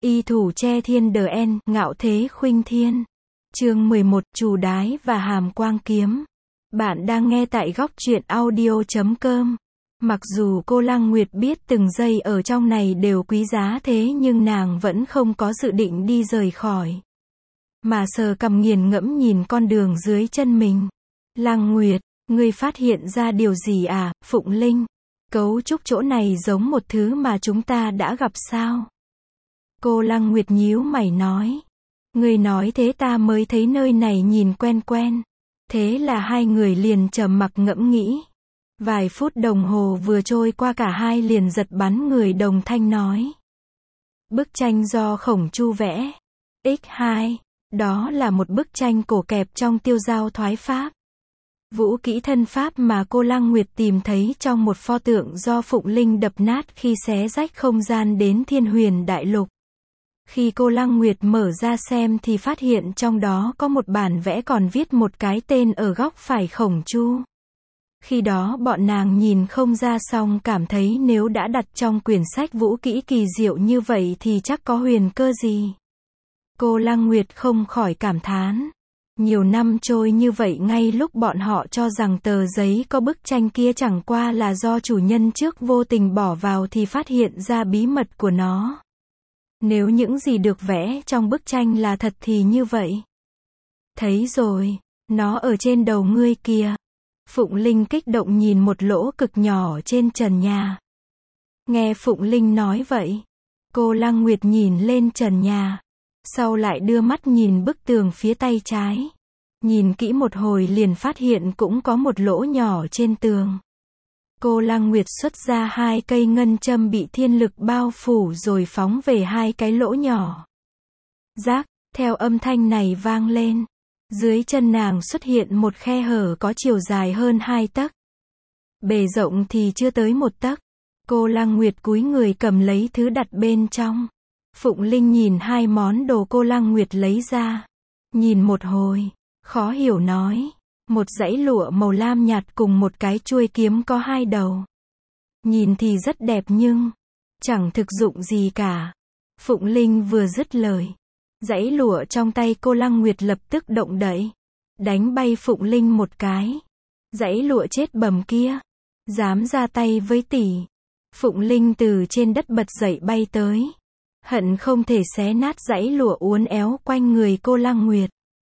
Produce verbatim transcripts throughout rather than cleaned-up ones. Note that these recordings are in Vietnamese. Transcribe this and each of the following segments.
Y thủ che thiên đờ en, ngạo thế khuynh thiên. Chương mười một, Trù Đái và Hàm Quang Kiếm. Bạn đang nghe tại góc truyện audio chấm com. Mặc dù cô Lăng Nguyệt biết từng giây ở trong này đều quý giá thế nhưng nàng vẫn không có dự định đi rời khỏi. Mà sờ cằm nghiền ngẫm nhìn con đường dưới chân mình. Lăng Nguyệt, ngươi phát hiện ra điều gì à, Phụng Linh? Cấu trúc chỗ này giống một thứ mà chúng ta đã gặp sao? Cô Lăng Nguyệt nhíu mày nói. Ngươi nói thế ta mới thấy nơi này nhìn quen quen. Thế là hai người liền trầm mặc ngẫm nghĩ. Vài phút đồng hồ vừa trôi qua cả hai liền giật bắn người đồng thanh nói. Bức tranh do Khổng Chu vẽ. nhân hai. Đó là một bức tranh cổ kẹp trong tiêu dao thoái pháp. Vũ kỹ thân pháp mà cô Lăng Nguyệt tìm thấy trong một pho tượng do Phụng Linh đập nát khi xé rách không gian đến Thiên Huyền Đại Lục. Khi cô Lăng Nguyệt mở ra xem thì phát hiện trong đó có một bản vẽ còn viết một cái tên ở góc phải Khổng Chu. Khi đó bọn nàng nhìn không ra xong cảm thấy nếu đã đặt trong quyển sách vũ kỹ kỳ diệu như vậy thì chắc có huyền cơ gì. Cô Lăng Nguyệt không khỏi cảm thán. Nhiều năm trôi như vậy ngay lúc bọn họ cho rằng tờ giấy có bức tranh kia chẳng qua là do chủ nhân trước vô tình bỏ vào thì phát hiện ra bí mật của nó. Nếu những gì được vẽ trong bức tranh là thật thì như vậy. Thấy rồi, nó ở trên đầu ngươi kìa. Phụng Linh kích động nhìn một lỗ cực nhỏ trên trần nhà. Nghe Phụng Linh nói vậy, cô Lăng Nguyệt nhìn lên trần nhà. Sau lại đưa mắt nhìn bức tường phía tay trái. Nhìn kỹ một hồi liền phát hiện cũng có một lỗ nhỏ trên tường. Cô Lăng Nguyệt xuất ra hai cây ngân châm bị thiên lực bao phủ rồi phóng về hai cái lỗ nhỏ. Rác, theo âm thanh này vang lên. Dưới chân nàng xuất hiện một khe hở có chiều dài hơn hai tấc. Bề rộng thì chưa tới một tấc. Cô Lăng Nguyệt cúi người cầm lấy thứ đặt bên trong. Phụng Linh nhìn hai món đồ cô Lăng Nguyệt lấy ra. Nhìn một hồi, khó hiểu nói. Một dãy lụa màu lam nhạt cùng một cái chuôi kiếm có hai đầu. Nhìn thì rất đẹp nhưng chẳng thực dụng gì cả. Phụng Linh vừa dứt lời. Dãy lụa trong tay cô Lăng Nguyệt lập tức động đậy. Đánh bay Phụng Linh một cái. Dãy lụa chết bầm kia. Dám ra tay với tỷ. Phụng Linh từ trên đất bật dậy bay tới. Hận không thể xé nát dãy lụa uốn éo quanh người cô Lăng Nguyệt.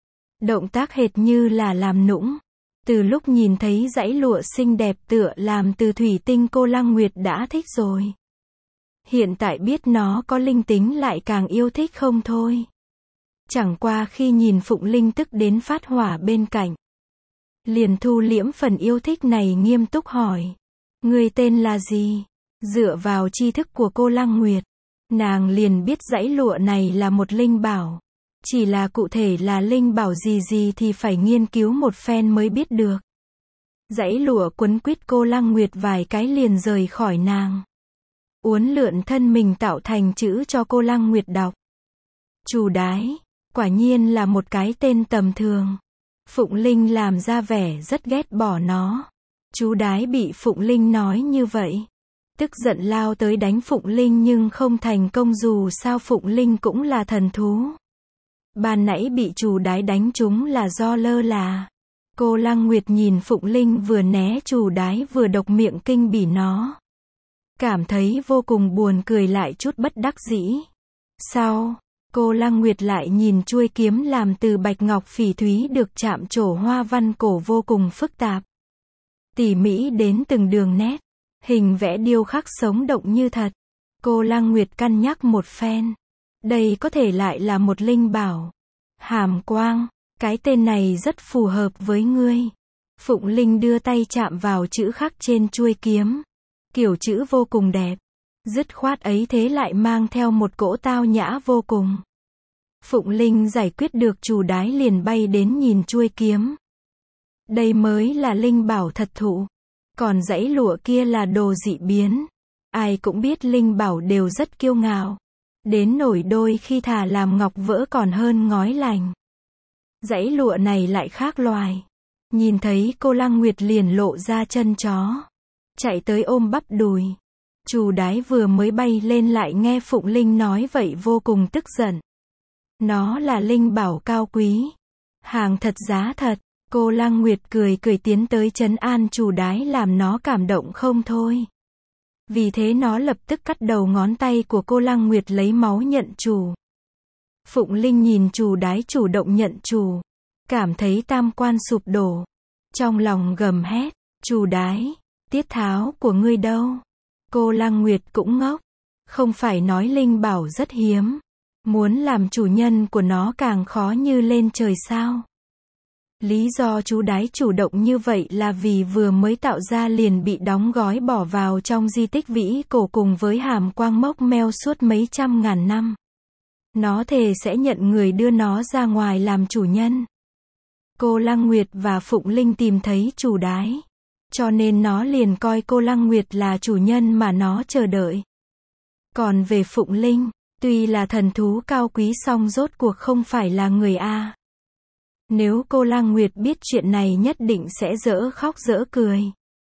Động tác hệt như là làm nũng. Từ lúc nhìn thấy dãy lụa xinh đẹp tựa làm từ thủy tinh cô Lăng Nguyệt đã thích rồi. Hiện tại biết nó có linh tính lại càng yêu thích không thôi. Chẳng qua khi nhìn Phụng Linh tức đến phát hỏa bên cạnh. Liền thu liễm phần yêu thích này nghiêm túc hỏi. Người tên là gì? Dựa vào tri thức của cô Lăng Nguyệt. Nàng liền biết dãy lụa này là một linh bảo. Chỉ là cụ thể là linh bảo gì gì thì phải nghiên cứu một phen mới biết được. Dãy lụa quấn quýt cô Lăng Nguyệt vài cái liền rời khỏi nàng. Uốn lượn thân mình tạo thành chữ cho cô Lăng Nguyệt đọc. Trù Đái, quả nhiên là một cái tên tầm thường. Phụng Linh làm ra vẻ rất ghét bỏ nó. Chú Đái bị Phụng Linh nói như vậy. Tức giận lao tới đánh Phụng Linh nhưng không thành công dù sao Phụng Linh cũng là thần thú. Ban nãy bị Trù Đái đánh trúng là do lơ là. Cô Lăng Nguyệt nhìn Phụng Linh vừa né Trù Đái vừa độc miệng kinh bỉ nó. Cảm thấy vô cùng buồn cười lại chút bất đắc dĩ. Sau, cô Lăng Nguyệt lại nhìn chuôi kiếm làm từ bạch ngọc phỉ thúy được chạm trổ hoa văn cổ vô cùng phức tạp. Tỉ mỉ đến từng đường nét. Hình vẽ điêu khắc sống động như thật. Cô Lăng Nguyệt cân nhắc một phen. Đây có thể lại là một linh bảo. Hàm Quang, cái tên này rất phù hợp với ngươi. Phụng Linh đưa tay chạm vào chữ khắc trên chuôi kiếm. Kiểu chữ vô cùng đẹp. Dứt khoát ấy thế lại mang theo một cỗ tao nhã vô cùng. Phụng Linh giải quyết được Trù Đái liền bay đến nhìn chuôi kiếm. Đây mới là linh bảo thật thụ. Còn dãy lụa kia là đồ dị biến. Ai cũng biết linh bảo đều rất kiêu ngạo. Đến nổi đôi khi thà làm ngọc vỡ còn hơn ngói lành. Dãy lụa này lại khác loài. Nhìn thấy cô Lăng Nguyệt liền lộ ra chân chó. Chạy tới ôm bắp đùi. Trù đái vừa mới bay lên lại nghe Phụng Linh nói vậy vô cùng tức giận. Nó là linh bảo cao quý. Hàng thật giá thật. Cô Lăng Nguyệt cười cười tiến tới trấn an Trù đái làm nó cảm động không thôi. Vì thế nó lập tức cắt đầu ngón tay của cô Lăng Nguyệt lấy máu nhận chủ. Phụng Linh nhìn Trù đái chủ động nhận chủ. Cảm thấy tam quan sụp đổ. Trong lòng gầm hét. Trù đái, tiết tháo của ngươi đâu? Cô Lăng Nguyệt cũng ngốc. Không phải nói linh bảo rất hiếm. Muốn làm chủ nhân của nó càng khó như lên trời sao? Lý do chú đái chủ động như vậy là vì vừa mới tạo ra liền bị đóng gói bỏ vào trong di tích vĩ cổ cùng với hàm quang mốc meo suốt mấy trăm ngàn năm. Nó thề sẽ nhận người đưa nó ra ngoài làm chủ nhân. Cô Lăng Nguyệt và Phụng Linh tìm thấy chủ đái. Cho nên nó liền coi cô Lăng Nguyệt là chủ nhân mà nó chờ đợi. Còn về Phụng Linh, tuy là thần thú cao quý song rốt cuộc không phải là người A. Nếu cô Lăng Nguyệt biết chuyện này nhất định sẽ dở khóc dở cười.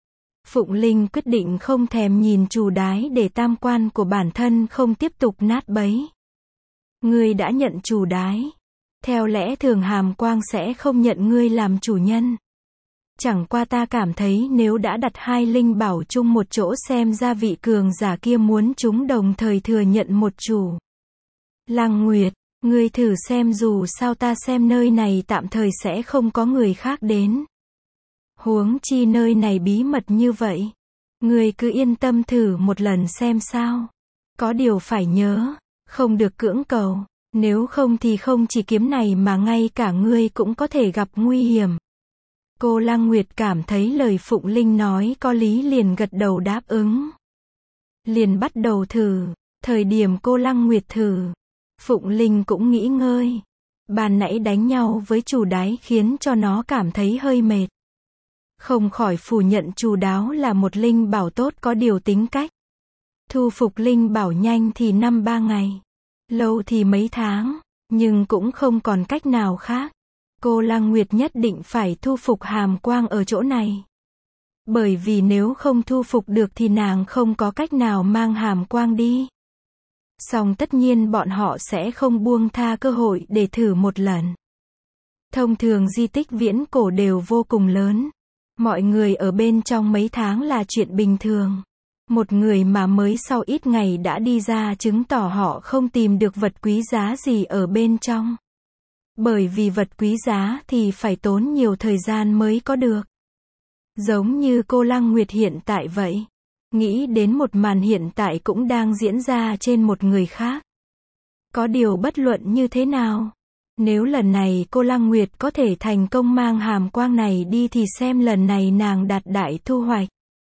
Phụng Linh quyết định không thèm nhìn Trù đái để tam quan của bản thân không tiếp tục nát bấy. Ngươi đã nhận Trù đái. Theo lẽ thường hàm quang sẽ không nhận ngươi làm chủ nhân. Chẳng qua ta cảm thấy nếu đã đặt hai linh bảo chung một chỗ xem ra vị cường giả kia muốn chúng đồng thời thừa nhận một chủ. Lăng Nguyệt, ngươi thử xem dù sao ta xem nơi này tạm thời sẽ không có người khác đến. Huống chi nơi này bí mật như vậy. Ngươi cứ yên tâm thử một lần xem sao. Có điều phải nhớ, không được cưỡng cầu. Nếu không thì không chỉ kiếm này mà ngay cả ngươi cũng có thể gặp nguy hiểm. Cô Lăng Nguyệt cảm thấy lời Phụng Linh nói có lý liền gật đầu đáp ứng. Liền bắt đầu thử. Thời điểm cô Lăng Nguyệt thử, Phụng Linh cũng nghỉ ngơi. Ban nãy đánh nhau với Trù đái khiến cho nó cảm thấy hơi mệt. Không khỏi phủ nhận Trù đáo là một linh bảo tốt có điều tính cách. Thu phục linh bảo nhanh thì năm ba ngày. Lâu thì mấy tháng. Nhưng cũng không còn cách nào khác. Cô Lăng Nguyệt nhất định phải thu phục hàm quang ở chỗ này. Bởi vì nếu không thu phục được thì nàng không có cách nào mang hàm quang đi. Song tất nhiên bọn họ sẽ không buông tha cơ hội để thử một lần. Thông thường di tích viễn cổ đều vô cùng lớn. Mọi người ở bên trong mấy tháng là chuyện bình thường. Một người mà mới sau ít ngày đã đi ra chứng tỏ họ không tìm được vật quý giá gì ở bên trong. Bởi vì vật quý giá thì phải tốn nhiều thời gian mới có được. Giống như cô Lăng Nguyệt hiện tại vậy. Nghĩ đến một màn hiện tại cũng đang diễn ra trên một người khác. Có điều bất luận như thế nào. Nếu lần này cô Lăng Nguyệt có thể thành công mang hàm quang này đi thì xem lần này nàng đạt đại thu hoạch.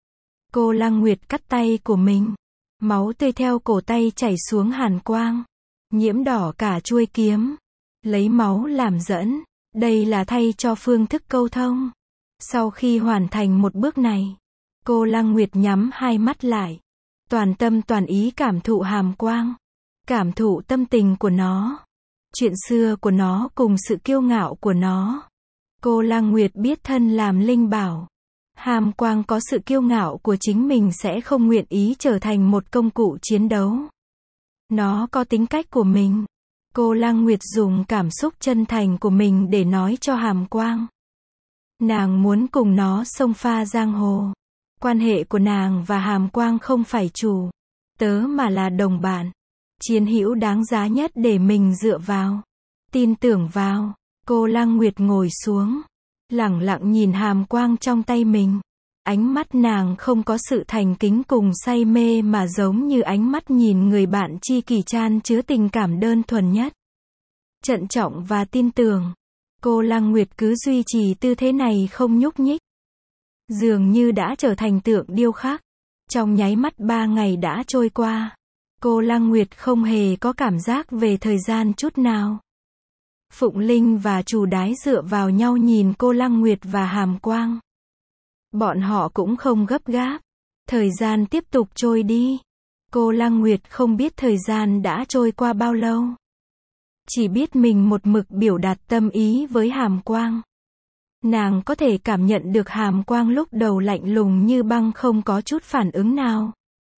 Cô Lăng Nguyệt cắt tay của mình. Máu tươi theo cổ tay chảy xuống hàn quang. Nhiễm đỏ cả chuôi kiếm. Lấy máu làm dẫn. Đây là thay cho phương thức câu thông. Sau khi hoàn thành một bước này, cô Lăng Nguyệt nhắm hai mắt lại. Toàn tâm toàn ý cảm thụ hàm quang. Cảm thụ tâm tình của nó. Chuyện xưa của nó cùng sự kiêu ngạo của nó. Cô Lăng Nguyệt biết thân làm linh bảo. Hàm quang có sự kiêu ngạo của chính mình sẽ không nguyện ý trở thành một công cụ chiến đấu. Nó có tính cách của mình. Cô Lăng Nguyệt dùng cảm xúc chân thành của mình để nói cho hàm quang. Nàng muốn cùng nó xông pha giang hồ. Quan hệ của nàng và hàm quang không phải chủ, tớ mà là đồng bạn. Chiến hữu đáng giá nhất để mình dựa vào. Tin tưởng vào. Cô Lăng Nguyệt ngồi xuống. Lẳng lặng nhìn hàm quang trong tay mình. Ánh mắt nàng không có sự thành kính cùng say mê mà giống như ánh mắt nhìn người bạn tri kỷ chan chứa tình cảm đơn thuần nhất. Trân trọng và tin tưởng. Cô Lăng Nguyệt cứ duy trì tư thế này không nhúc nhích. Dường như đã trở thành tượng điêu khắc. Trong nháy mắt ba ngày đã trôi qua. Cô Lăng Nguyệt không hề có cảm giác về thời gian chút nào. Phụng Linh và Trù đái dựa vào nhau nhìn cô Lăng Nguyệt và hàm quang. Bọn họ cũng không gấp gáp. Thời gian tiếp tục trôi đi. Cô Lăng Nguyệt không biết thời gian đã trôi qua bao lâu. Chỉ biết mình một mực biểu đạt tâm ý với hàm quang. Nàng có thể cảm nhận được hàm quang lúc đầu lạnh lùng như băng không có chút phản ứng nào.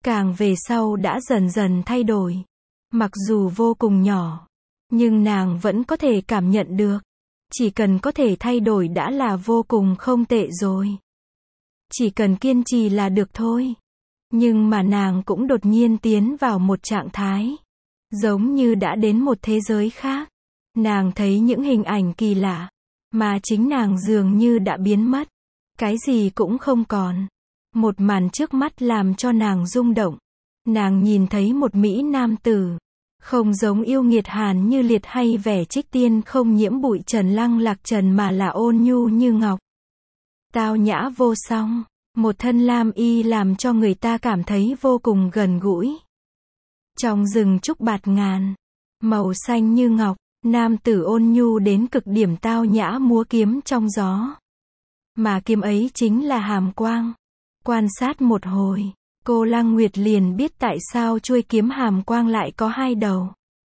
càng về sau đã dần dần thay đổi. Mặc dù vô cùng nhỏ, nhưng nàng vẫn có thể cảm nhận được. Chỉ cần có thể thay đổi đã là vô cùng không tệ rồi. Chỉ cần kiên trì là được thôi. Nhưng mà nàng cũng đột nhiên tiến vào một trạng thái, giống như đã đến một thế giới khác. Nàng thấy những hình ảnh kỳ lạ, mà chính nàng dường như đã biến mất. Cái gì cũng không còn. Một màn trước mắt làm cho nàng rung động. Nàng nhìn thấy một mỹ nam tử, không giống yêu nghiệt hàn như liệt hay vẻ trích tiên không nhiễm bụi trần lăng lạc trần mà là ôn nhu như ngọc. Tao nhã vô song, một thân lam y làm cho người ta cảm thấy vô cùng gần gũi. Trong rừng trúc bạt ngàn, màu xanh như ngọc, nam tử ôn nhu đến cực điểm tao nhã múa kiếm trong gió. Mà kiếm ấy chính là hàm quang. Quan sát một hồi, cô Lăng Nguyệt liền biết tại sao chuôi kiếm hàm quang lại có hai đầu.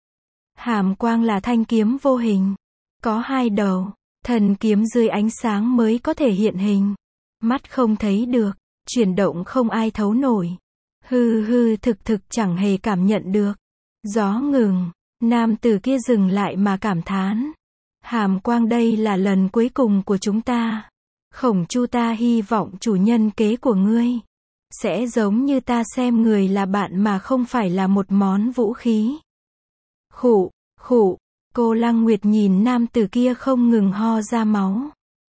Hàm quang là thanh kiếm vô hình, có hai đầu, thần kiếm dưới ánh sáng mới có thể hiện hình. Mắt không thấy được, chuyển động không ai thấu nổi. Hư hư thực thực chẳng hề cảm nhận được. Gió ngừng, nam tử kia dừng lại mà cảm thán. Hàm quang đây là lần cuối cùng của chúng ta. Khổng Chu ta hy vọng chủ nhân kế của ngươi sẽ giống như ta xem người là bạn mà không phải là một món vũ khí. Khụ, khụ, cô Lăng Nguyệt nhìn nam tử kia không ngừng ho ra máu.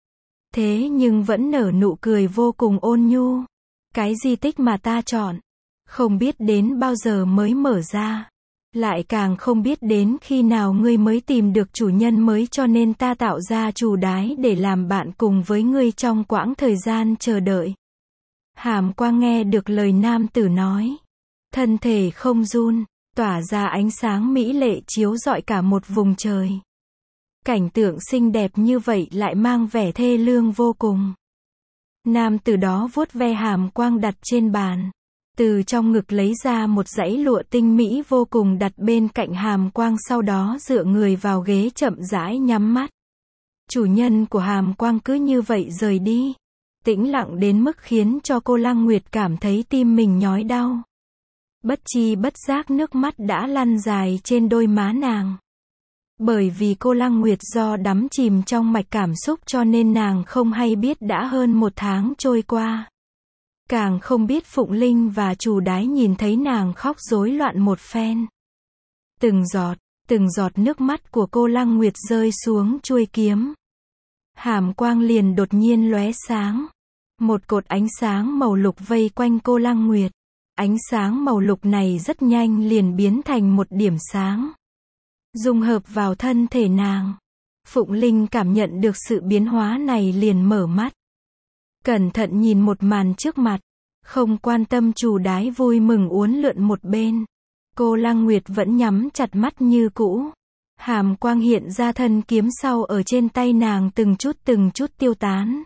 Thế nhưng vẫn nở nụ cười vô cùng ôn nhu. Cái di tích mà ta chọn, không biết đến bao giờ mới mở ra. Lại càng không biết đến khi nào ngươi mới tìm được chủ nhân mới cho nên ta tạo ra chủ đái để làm bạn cùng với ngươi trong quãng thời gian chờ đợi. Hàm quang nghe được lời nam tử nói. Thân thể không run, tỏa ra ánh sáng mỹ lệ chiếu rọi cả một vùng trời. Cảnh tượng xinh đẹp như vậy lại mang vẻ thê lương vô cùng. Nam tử đó vuốt ve hàm quang đặt trên bàn. Từ trong ngực lấy ra một dãy lụa tinh mỹ vô cùng đặt bên cạnh hàm quang sau đó dựa người vào ghế chậm rãi nhắm mắt. Chủ nhân của hàm quang cứ như vậy rời đi. Tĩnh lặng đến mức khiến cho cô Lăng Nguyệt cảm thấy tim mình nhói đau. Bất chi bất giác nước mắt đã lăn dài trên đôi má nàng. Bởi vì cô Lăng Nguyệt do đắm chìm trong mạch cảm xúc cho nên nàng không hay biết đã hơn một tháng trôi qua. Càng không biết Phụng Linh và Chủ Đái nhìn thấy nàng khóc rối loạn một phen. Từng giọt, từng giọt nước mắt của cô Lăng Nguyệt rơi xuống chuôi kiếm. Hàm quang liền đột nhiên lóe sáng. Một cột ánh sáng màu lục vây quanh cô Lăng Nguyệt. Ánh sáng màu lục này rất nhanh liền biến thành một điểm sáng. Dung hợp vào thân thể nàng. Phụng Linh cảm nhận được sự biến hóa này liền mở mắt. Cẩn thận nhìn một màn trước mặt. Không quan tâm Chủ Đái vui mừng uốn lượn một bên. Cô Lăng Nguyệt vẫn nhắm chặt mắt như cũ. Hàm quang hiện ra thân kiếm sau ở trên tay nàng từng chút từng chút tiêu tán.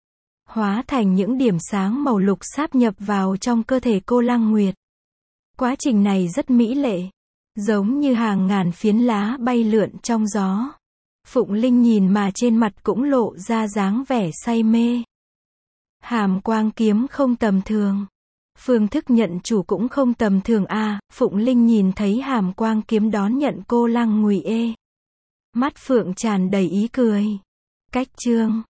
Hóa thành những điểm sáng màu lục sáp nhập vào trong cơ thể cô Lăng Nguyệt. Quá trình này rất mỹ lệ. Giống như hàng ngàn phiến lá bay lượn trong gió. Phụng Linh nhìn mà trên mặt cũng lộ ra dáng vẻ say mê. Hàm quang kiếm không tầm thường. Phương thức nhận chủ cũng không tầm thường a. À, Phụng Linh nhìn thấy hàm quang kiếm đón nhận cô Lăng Ngụy ê. Mắt phượng tràn đầy ý cười. Cách chương